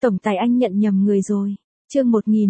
Tổng tài anh nhận nhầm người rồi. Chương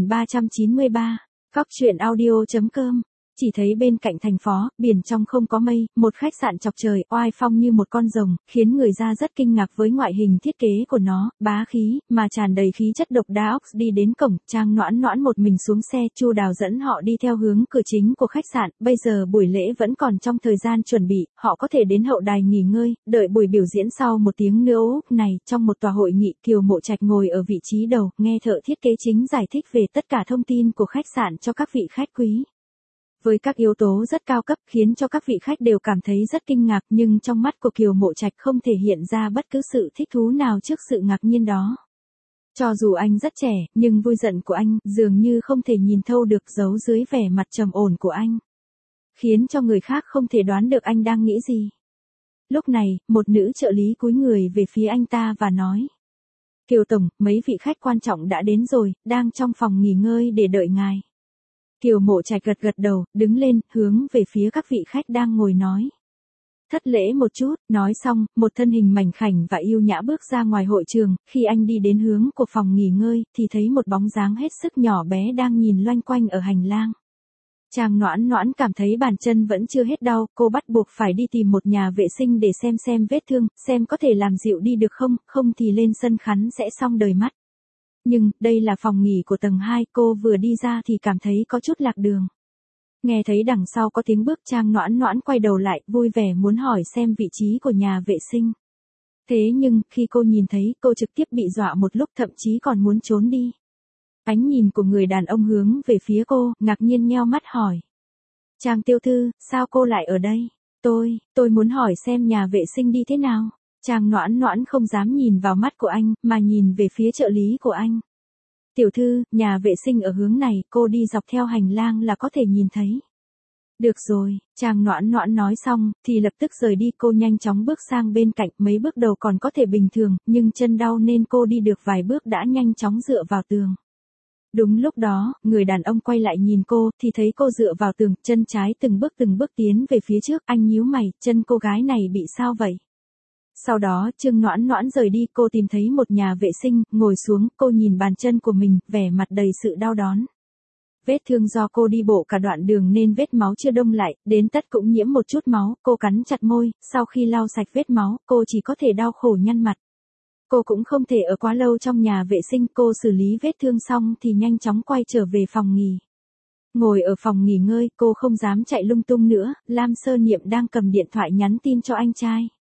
1393, Cóc truyện audio.com. Chỉ thấy bên cạnh thành phố, biển trong không có mây, một khách sạn chọc trời, oai phong như một con rồng, khiến người ta rất kinh ngạc với ngoại hình thiết kế của nó, bá khí, mà tràn đầy khí chất độc đáo. Đi đến cổng, Trang Noãn Noãn một mình xuống xe, Chu Đào dẫn họ đi theo hướng cửa chính của khách sạn. Bây giờ buổi lễ vẫn còn trong thời gian chuẩn bị, họ có thể đến hậu đài nghỉ ngơi, đợi buổi biểu diễn sau một tiếng nữa. Này, trong một tòa hội nghị, Kiều Mộ Trạch ngồi ở vị trí đầu, nghe thợ thiết kế chính giải thích về tất cả thông tin của khách sạn cho các vị khách quý. Với các yếu tố rất cao cấp khiến cho các vị khách đều cảm thấy rất kinh ngạc, nhưng trong mắt của Kiều Mộ Trạch không thể hiện ra bất cứ sự thích thú nào trước sự ngạc nhiên đó. Cho dù anh rất trẻ, nhưng vui giận của anh dường như không thể nhìn thấu được giấu dưới vẻ mặt trầm ổn của anh, khiến cho người khác không thể đoán được anh đang nghĩ gì. Lúc này, một nữ trợ lý cúi người về phía anh ta và nói: "Kiều Tổng, mấy vị khách quan trọng đã đến rồi, đang trong phòng nghỉ ngơi để đợi ngài." Kiều Mộ Trạch gật gật đầu, đứng lên, hướng về phía các vị khách đang ngồi nói: "Thất lễ một chút." Nói xong, một thân hình mảnh khảnh và yêu nhã bước ra ngoài hội trường. Khi anh đi đến hướng của phòng nghỉ ngơi, thì thấy một bóng dáng hết sức nhỏ bé đang nhìn loanh quanh ở hành lang. Trang Noãn Noãn cảm thấy bàn chân vẫn chưa hết đau, cô bắt buộc phải đi tìm một nhà vệ sinh để xem vết thương, xem có thể làm dịu đi được không, không thì lên sân khấu sẽ xong đời mắt. Nhưng, đây là phòng nghỉ của tầng 2, cô vừa đi ra thì cảm thấy có chút lạc đường. Nghe thấy đằng sau có tiếng bước, Trang Noãn Noãn quay đầu lại, vui vẻ muốn hỏi xem vị trí của nhà vệ sinh. Thế nhưng, khi cô nhìn thấy, cô trực tiếp bị dọa một lúc, thậm chí còn muốn trốn đi. Ánh nhìn của người đàn ông hướng về phía cô, ngạc nhiên nheo mắt hỏi: "Trang tiểu thư, sao cô lại ở đây?" Tôi muốn hỏi xem nhà vệ sinh đi thế nào." Trang Noãn Noãn không dám nhìn vào mắt của anh, mà nhìn về phía trợ lý của anh. "Tiểu thư, nhà vệ sinh ở hướng này, cô đi dọc theo hành lang là có thể nhìn thấy." "Được rồi." Trang Noãn Noãn nói xong, thì lập tức rời đi. Cô nhanh chóng bước sang bên cạnh, mấy bước đầu còn có thể bình thường, nhưng chân đau nên cô đi được vài bước đã nhanh chóng dựa vào tường. Đúng lúc đó, người đàn ông quay lại nhìn cô, thì thấy cô dựa vào tường, chân trái từng bước tiến về phía trước. Anh nhíu mày, chân cô gái này bị sao vậy? Sau đó, Trương Noãn Noãn rời đi, cô tìm thấy một nhà vệ sinh, ngồi xuống, cô nhìn bàn chân của mình, vẻ mặt đầy sự đau đớn. Vết thương do cô đi bộ cả đoạn đường nên vết máu chưa đông lại, đến tất cũng nhiễm một chút máu, cô cắn chặt môi, sau khi lau sạch vết máu, cô chỉ có thể đau khổ nhăn mặt. Cô cũng không thể ở quá lâu trong nhà vệ sinh, cô xử lý vết thương xong thì nhanh chóng quay trở về phòng nghỉ. Ngồi ở phòng nghỉ ngơi, cô không dám chạy lung tung nữa, Lam Sơ Niệm đang cầm điện thoại nhắn tin cho anh trai.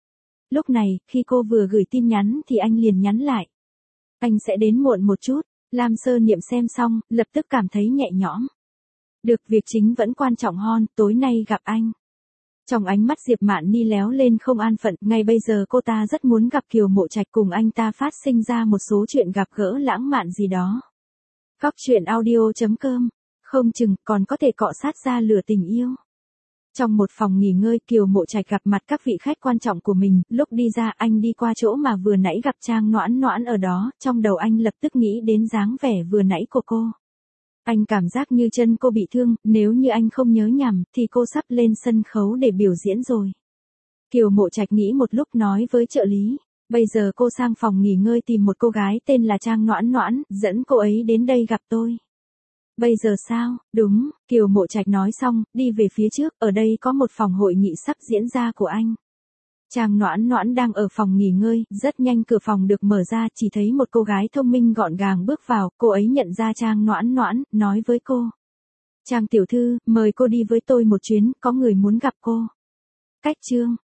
Lúc này, khi cô vừa gửi tin nhắn thì anh liền nhắn lại: "Anh sẽ đến muộn một chút." Lam Sơ Niệm xem xong, lập tức cảm thấy nhẹ nhõm. Được, việc chính vẫn quan trọng hơn, tối nay gặp anh. Trong ánh mắt Diệp Mạn Ni léo lên không an phận, ngay bây giờ cô ta rất muốn gặp Kiều Mộ Trạch, cùng anh ta phát sinh ra một số chuyện gặp gỡ lãng mạn gì đó. Cóc truyện audio.com, không chừng còn có thể cọ sát ra lửa tình yêu. Trong một phòng nghỉ ngơi, Kiều Mộ Trạch gặp mặt các vị khách quan trọng của mình. Lúc đi ra, anh đi qua chỗ mà vừa nãy gặp Trang Noãn Noãn ở đó, trong đầu anh lập tức nghĩ đến dáng vẻ vừa nãy của cô. Anh cảm giác như chân cô bị thương, nếu như anh không nhớ nhầm, thì cô sắp lên sân khấu để biểu diễn rồi. Kiều Mộ Trạch nghĩ một lúc, nói với trợ lý: "Bây giờ cô sang phòng nghỉ ngơi tìm một cô gái tên là Trang Noãn Noãn, dẫn cô ấy đến đây gặp tôi." "Bây giờ sao?" "Đúng." Kiều Mộ Trạch nói xong, đi về phía trước, ở đây có một phòng hội nghị sắp diễn ra của anh. Trang Noãn Noãn đang ở phòng nghỉ ngơi, rất nhanh cửa phòng được mở ra, chỉ thấy một cô gái thông minh gọn gàng bước vào, cô ấy nhận ra Trang Noãn Noãn, nói với cô: "Trang tiểu thư, mời cô đi với tôi một chuyến, có người muốn gặp cô." Cách chương